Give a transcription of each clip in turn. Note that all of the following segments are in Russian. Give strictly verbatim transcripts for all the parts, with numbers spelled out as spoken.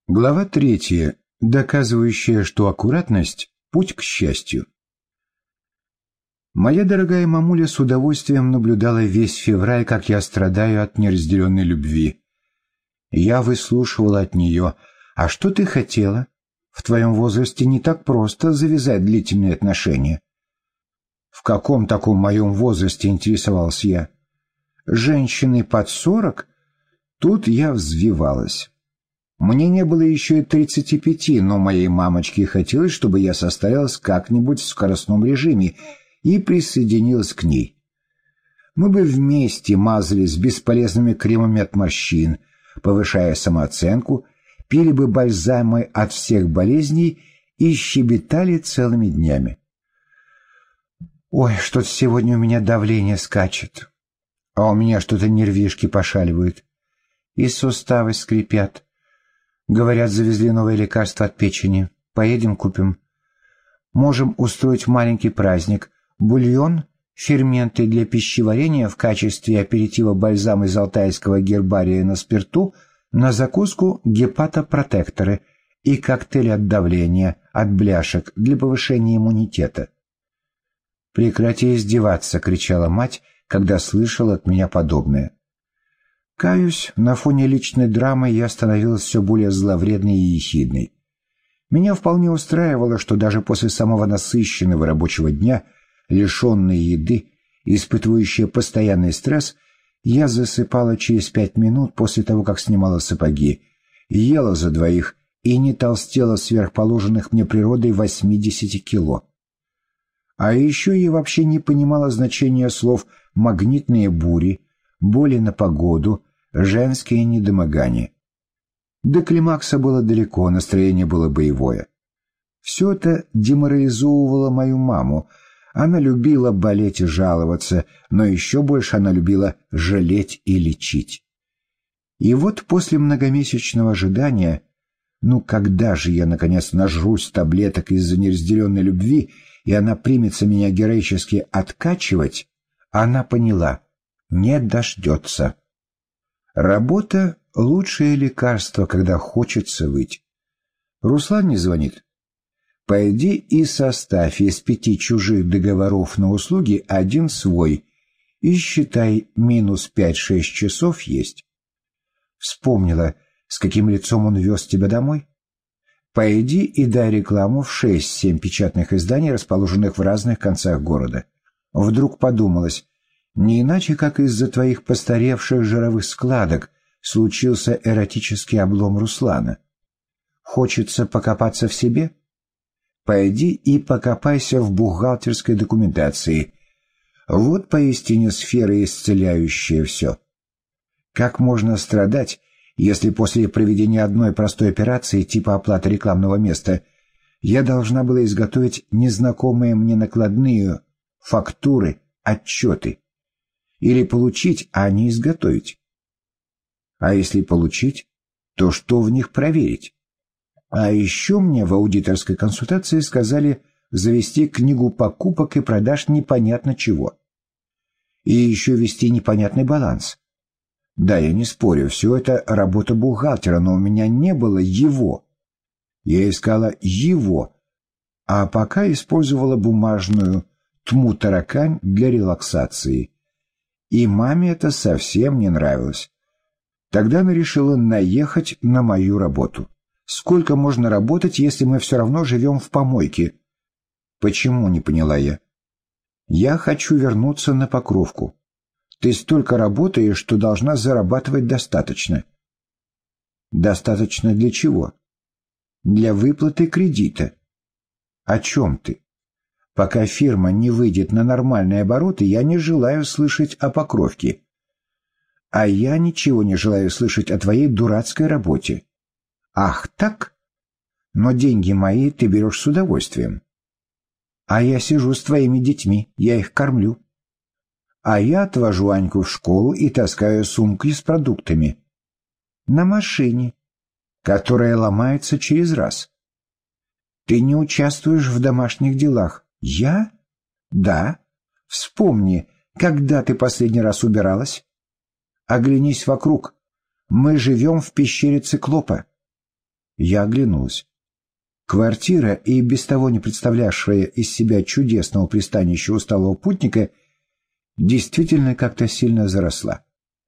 Глава третья, доказывающая, что аккуратность – путь к счастью. Моя дорогая мамуля с удовольствием наблюдала весь февраль, как я страдаю от неразделенной любви. Я выслушивала от нее: «А что ты хотела? В твоем возрасте не так просто завязать длительные отношения». «В каком таком моем возрасте?» – интересовался я. «Женщины под сорок?» Тут я взвивалась. Мне не было еще и тридцати пяти, но моей мамочке хотелось, чтобы я состарилась как-нибудь в скоростном режиме и присоединилась к ней. Мы бы вместе мазались бесполезными кремами от морщин, повышая самооценку, пили бы бальзамы от всех болезней и щебетали целыми днями. «Ой, что-то сегодня у меня давление скачет, а у меня что-то нервишки пошаливают, и суставы скрипят. Говорят, завезли новое лекарство от печени. Поедем купим. Можем устроить маленький праздник. Бульон, ферменты для пищеварения в качестве аперитива бальзам из алтайского гербария на спирту, на закуску гепатопротекторы и коктейль от давления, от бляшек для повышения иммунитета». «Прекрати издеваться!» — кричала мать, когда слышала от меня подобное. Каюсь, на фоне личной драмы я становилась все более зловредной и ехидной. Меня вполне устраивало, что даже после самого насыщенного рабочего дня, лишенной еды, испытывающая постоянный стресс, я засыпала через пять минут после того, как снимала сапоги, ела за двоих и не толстела сверх положенных мне природой восьмидесяти кило. А еще я вообще не понимала значения слов «магнитные бури», «боли на погоду», «женские недомогания». До климакса было далеко, настроение было боевое. Все это деморализовывало мою маму. Она любила болеть и жаловаться, но еще больше она любила жалеть и лечить. И вот после многомесячного ожидания, ну когда же я наконец нажрусь таблеток из-за неразделенной любви, и она примется меня героически откачивать, она поняла — не дождется. Работа — лучшее лекарство, когда хочется выть. Руслан не звонит. Пойди и составь из пяти чужих договоров на услуги один свой, и считай, минус пять-шесть часов есть. Вспомнила, с каким лицом он вез тебя домой? Пойди и дай рекламу в шесть-семь печатных изданий, расположенных в разных концах города. Вдруг подумалось, не иначе, как из-за твоих постаревших жировых складок случился эротический облом Руслана. Хочется покопаться в себе? Пойди и покопайся в бухгалтерской документации. Вот поистине сфера, исцеляющая все. Как можно страдать, если после проведения одной простой операции типа оплаты рекламного места я должна была изготовить незнакомые мне накладные, фактуры, отчеты? Или получить, а не изготовить? А если получить, то что в них проверить? А еще мне в аудиторской консультации сказали завести книгу покупок и продаж непонятно чего. И еще вести непонятный баланс. Да, я не спорю, все это работа бухгалтера, но у меня не было его. Я искала его, а пока использовала бумажную тму-таракань для релаксации. И маме это совсем не нравилось. Тогда она решила наехать на мою работу. Сколько можно работать, если мы все равно живем в помойке? Почему, не поняла я. Я хочу вернуться на Покровку. Ты столько работаешь, что должна зарабатывать достаточно. Достаточно для чего? Для выплаты кредита. О чем ты? Пока фирма не выйдет на нормальные обороты, я не желаю слышать о Покровке. А я ничего не желаю слышать о твоей дурацкой работе. Ах, так? Но деньги мои ты берешь с удовольствием. А я сижу с твоими детьми, я их кормлю. А я отвожу Аньку в школу и таскаю сумки с продуктами. На машине, которая ломается через раз. Ты не участвуешь в домашних делах. Я? Да. Вспомни, когда ты последний раз убиралась? Оглянись вокруг. Мы живем в пещере циклопа. Я оглянулась. Квартира, и без того не представлявшая из себя чудесного пристанища усталого путника, действительно как-то сильно заросла.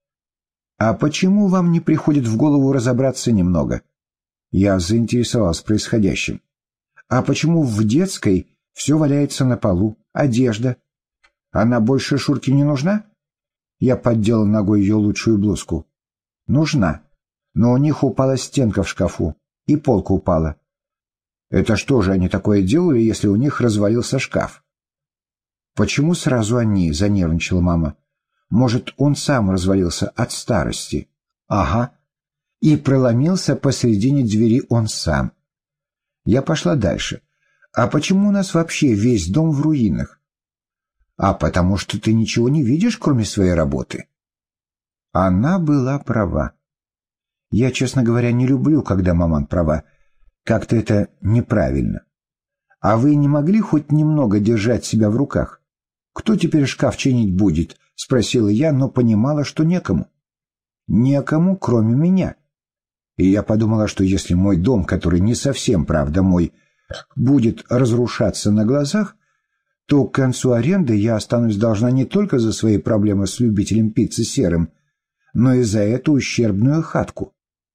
«А почему вам не приходит в голову разобраться немного?» Я заинтересовался происходящим. «А почему в детской все валяется на полу? Одежда? Она больше Шурке не нужна?» Я поддел ногой ее лучшую блузку. «Нужна. Но у них упала стенка в шкафу, и полка упала». «Это что же они такое делали, если у них развалился шкаф?» «Почему сразу они?» — занервничала мама. «Может, он сам развалился от старости?» «Ага. И проломился посредине двери он сам». Я пошла дальше. «А почему у нас вообще весь дом в руинах?» «А потому что ты ничего не видишь, кроме своей работы». Она была права. Я, честно говоря, не люблю, когда маман права. Как-то это неправильно. А вы не могли хоть немного держать себя в руках? Кто теперь шкаф чинить будет? Спросила я, но понимала, что некому. Некому, кроме меня. И я подумала, что если мой дом, который не совсем, правда, мой, будет разрушаться на глазах, то к концу аренды я останусь должна не только за свои проблемы с любителем пиццы серым, но и за эту ущербную хатку.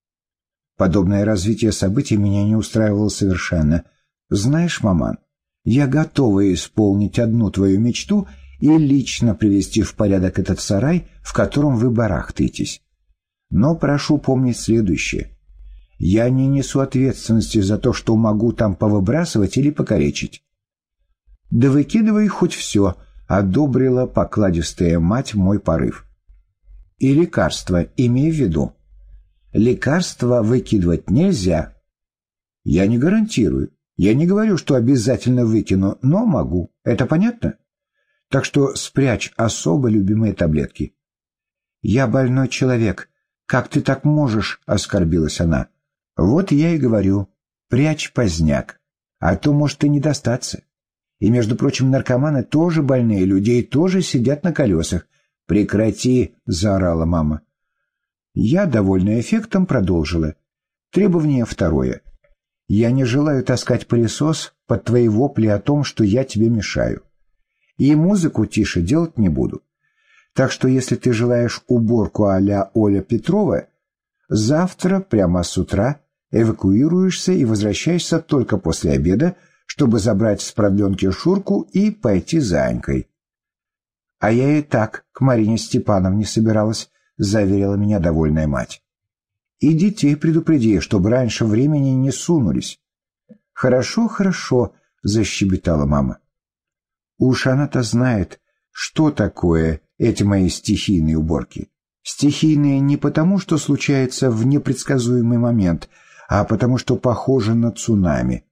Подобное развитие событий меня не устраивало совершенно. «Знаешь, маман, я готова исполнить одну твою мечту и лично привести в порядок этот сарай, в котором вы барахтаетесь. Но прошу помнить следующее. Я не несу ответственности за то, что могу там повыбрасывать или покалечить». «Да выкидывай хоть все», — одобрила покладистая мать мой порыв. «И лекарства, имей в виду. Лекарства выкидывать нельзя». «Я не гарантирую. Я не говорю, что обязательно выкину, но могу. Это понятно? Так что спрячь особо любимые таблетки». «Я больной человек. Как ты так можешь?» — оскорбилась она. «Вот я и говорю. Прячь поздняк. А то может и не достаться. И, между прочим, наркоманы тоже больные люди и тоже сидят на колесах». «Прекрати!» — заорала мама. Я, довольная эффектом, продолжила. Требование второе. Я не желаю таскать пылесос под твои вопли о том, что я тебе мешаю. И музыку тише делать не буду. Так что, если ты желаешь уборку а-ля Оля Петрова, завтра прямо с утра эвакуируешься и возвращаешься только после обеда, чтобы забрать с продленки Шурку и пойти за Анькой. «А я и так к Марине Степановне собиралась», — заверила меня довольная мать. «И детей предупреди, чтобы раньше времени не сунулись». «Хорошо, хорошо», — защебетала мама. «Уж она-то знает, что такое эти мои стихийные уборки. Стихийные не потому, что случается в непредсказуемый момент, а потому, что похоже на цунами.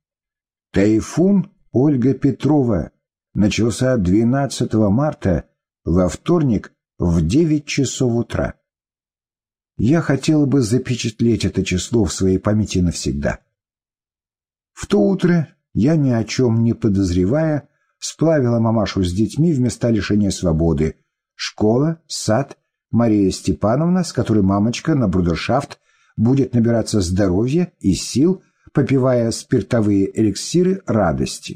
Тайфун Ольга Петрова начался двенадцатого марта во вторник в девять часов утра. Я хотела бы запечатлеть это число в своей памяти навсегда. В то утро я, ни о чем не подозревая, сплавила мамашу с детьми в места лишения свободы. Школа, сад, Мария Степановна, с которой мамочка на брудершафт будет набираться здоровья и сил, попивая спиртовые эликсиры радости.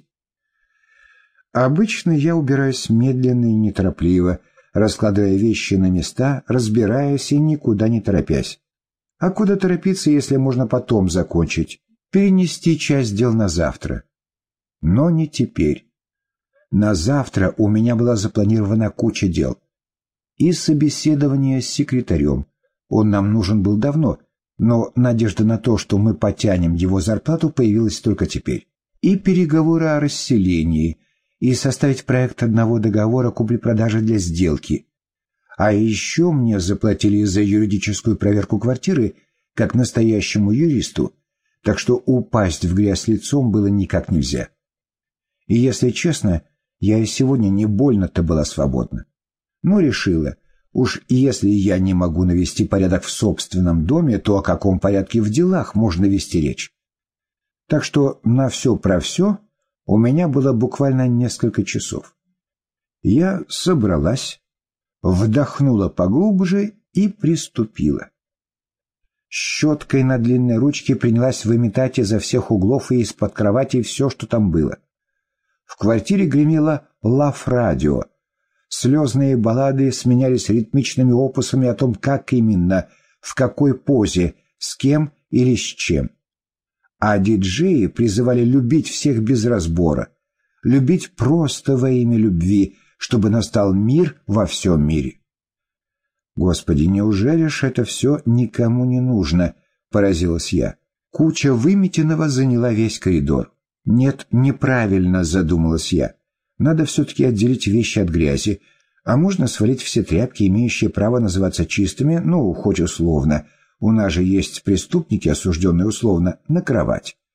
Обычно я убираюсь медленно и неторопливо, раскладывая вещи на места, разбираясь и никуда не торопясь. А куда торопиться, если можно потом закончить, перенести часть дел на завтра? Но не теперь. На завтра у меня была запланирована куча дел. И собеседование с секретарем. Он нам нужен был давно, но надежда на то, что мы потянем его зарплату, появилась только теперь. И переговоры о расселении, и составить проект одного договора купли-продажи для сделки. А еще мне заплатили за юридическую проверку квартиры, как настоящему юристу, так что упасть в грязь лицом было никак нельзя. И, если честно, я и сегодня не больно-то была свободна. Но решила, уж если я не могу навести порядок в собственном доме, то о каком порядке в делах можно вести речь? Так что на все про все у меня было буквально несколько часов. Я собралась, вдохнула поглубже и приступила. С щеткой на длинной ручке принялась выметать изо всех углов и из-под кровати все, что там было. В квартире гремело лав-радио. Слезные баллады сменялись ритмичными опусами о том, как именно, в какой позе, с кем или с чем. А диджеи призывали любить всех без разбора, любить просто во имя любви, чтобы настал мир во всем мире. «Господи, неужели ж это все никому не нужно?» — поразилась я. Куча выметенного заняла весь коридор. «Нет, неправильно», — задумалась я. «Надо все-таки отделить вещи от грязи, а можно свалить все тряпки, имеющие право называться чистыми, ну, хоть условно. У нас же есть преступники, осужденные условно, на кровать».